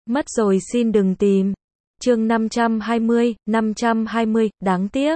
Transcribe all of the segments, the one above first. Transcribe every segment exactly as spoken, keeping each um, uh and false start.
Mất rồi xin đừng tìm. Chương năm trăm hai mươi, năm trăm hai mươi, đáng tiếc.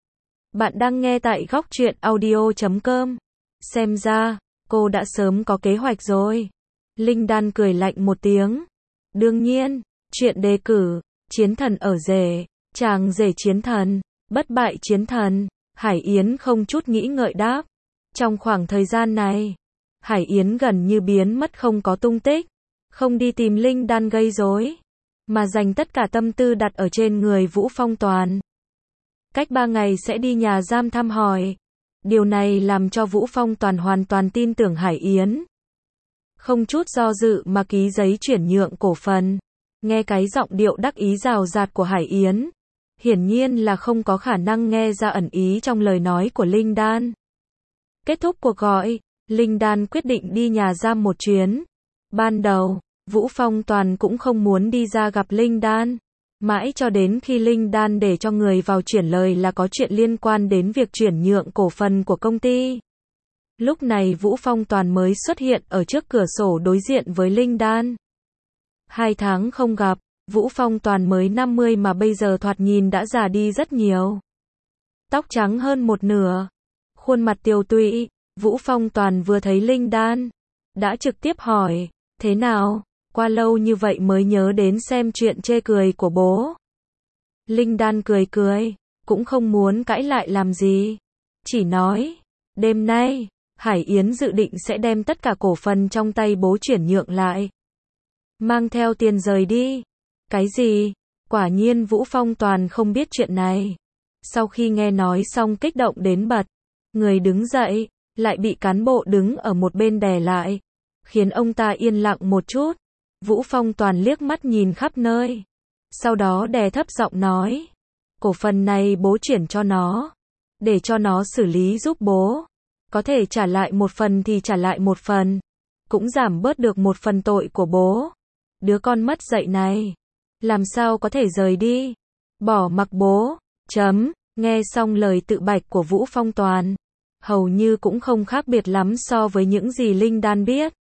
Bạn đang nghe tại góc truyện audio chấm com. Xem ra, cô đã sớm có kế hoạch rồi. Linh Đan cười lạnh một tiếng. Đương nhiên, chuyện đề cử, chiến thần ở rể, chàng rể chiến thần, bất bại chiến thần. Hải Yến không chút nghĩ ngợi đáp. Trong khoảng thời gian này, Hải Yến gần như biến mất không có tung tích. Không đi tìm Linh Đan gây rối, mà dành tất cả tâm tư đặt ở trên người Vũ Phong Toàn. Cách ba ngày sẽ đi nhà giam thăm hỏi. Điều này làm cho Vũ Phong Toàn hoàn toàn tin tưởng Hải Yến. Không chút do dự mà ký giấy chuyển nhượng cổ phần. Nghe cái giọng điệu đắc ý rào rạt của Hải Yến, hiển nhiên là không có khả năng nghe ra ẩn ý trong lời nói của Linh Đan. Kết thúc cuộc gọi, Linh Đan quyết định đi nhà giam một chuyến. Ban đầu, Vũ Phong Toàn cũng không muốn đi ra gặp Linh Đan. Mãi cho đến khi Linh Đan để cho người vào chuyển lời là có chuyện liên quan đến việc chuyển nhượng cổ phần của công ty. Lúc này Vũ Phong Toàn mới xuất hiện ở trước cửa sổ đối diện với Linh Đan. Hai tháng không gặp, Vũ Phong Toàn mới năm mươi mà bây giờ thoạt nhìn đã già đi rất nhiều. Tóc trắng hơn một nửa, khuôn mặt tiều tụy. Vũ Phong Toàn vừa thấy Linh Đan, đã trực tiếp hỏi, thế nào, qua lâu như vậy mới nhớ đến xem chuyện chê cười của bố. Linh Đan cười cười, cũng không muốn cãi lại làm gì. Chỉ nói, đêm nay, Hải Yến dự định sẽ đem tất cả cổ phần trong tay bố chuyển nhượng lại. Mang theo tiền rời đi. Cái gì? Quả nhiên Vũ Phong Toàn không biết chuyện này. Sau khi nghe nói xong kích động đến bật. Người đứng dậy, lại bị cán bộ đứng ở một bên đè lại. Khiến ông ta yên lặng một chút. Vũ Phong Toàn liếc mắt nhìn khắp nơi. Sau đó đè thấp giọng nói. Cổ phần này bố chuyển cho nó. Để cho nó xử lý giúp bố. Có thể trả lại một phần thì trả lại một phần. Cũng giảm bớt được một phần tội của bố. Đứa con mất dạy này. Làm sao có thể rời đi. Bỏ mặc bố. Chấm. Nghe xong lời tự bạch của Vũ Phong Toàn. Hầu như cũng không khác biệt lắm so với những gì Linh Đan biết.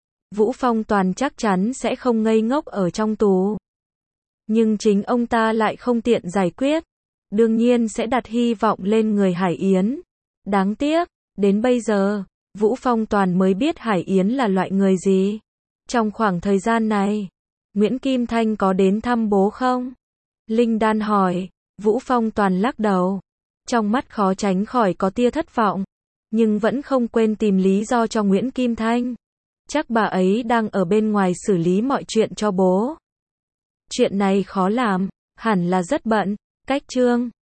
Vũ Phong Toàn chắc chắn sẽ không ngây ngốc ở trong tù. Nhưng chính ông ta lại không tiện giải quyết. Đương nhiên sẽ đặt hy vọng lên người Hải Yến. Đáng tiếc, đến bây giờ, Vũ Phong Toàn mới biết Hải Yến là loại người gì. Trong khoảng thời gian này, Nguyễn Kim Thanh có đến thăm bố không? Linh Đan hỏi. Vũ Phong Toàn lắc đầu. Trong mắt khó tránh khỏi có tia thất vọng. Nhưng vẫn không quên tìm lý do cho Nguyễn Kim Thanh. Chắc bà ấy đang ở bên ngoài xử lý mọi chuyện cho bố. Chuyện này khó làm, hẳn là rất bận. Cách chương